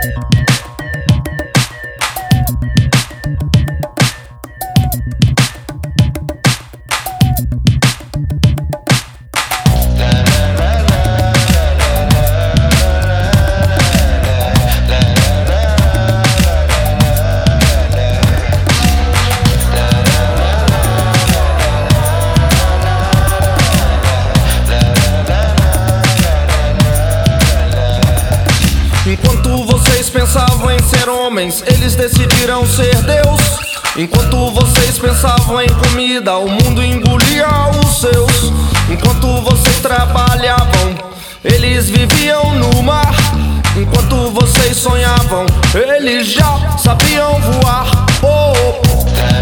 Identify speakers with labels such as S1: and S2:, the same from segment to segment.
S1: Enquanto vocês pensavam em ser homens, eles decidiram ser Deus. Enquanto vocês pensavam em comida, o mundo engolia os seus. Enquanto vocês trabalhavam, eles viviam no mar. Enquanto vocês sonhavam, eles já sabiam voar. Oh, oh.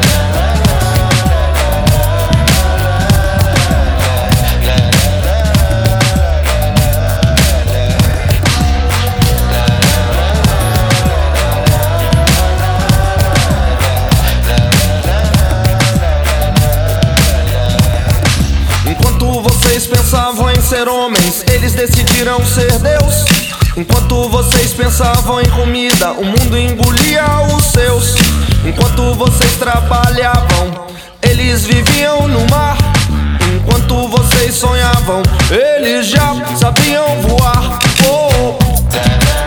S1: Enquanto vocês pensavam em ser homens, eles decidiram ser Deus. Enquanto vocês pensavam em comida, o mundo engolia os seus. Enquanto vocês trabalhavam, eles viviam no mar. Enquanto vocês sonhavam, eles já sabiam voar. Oh, oh.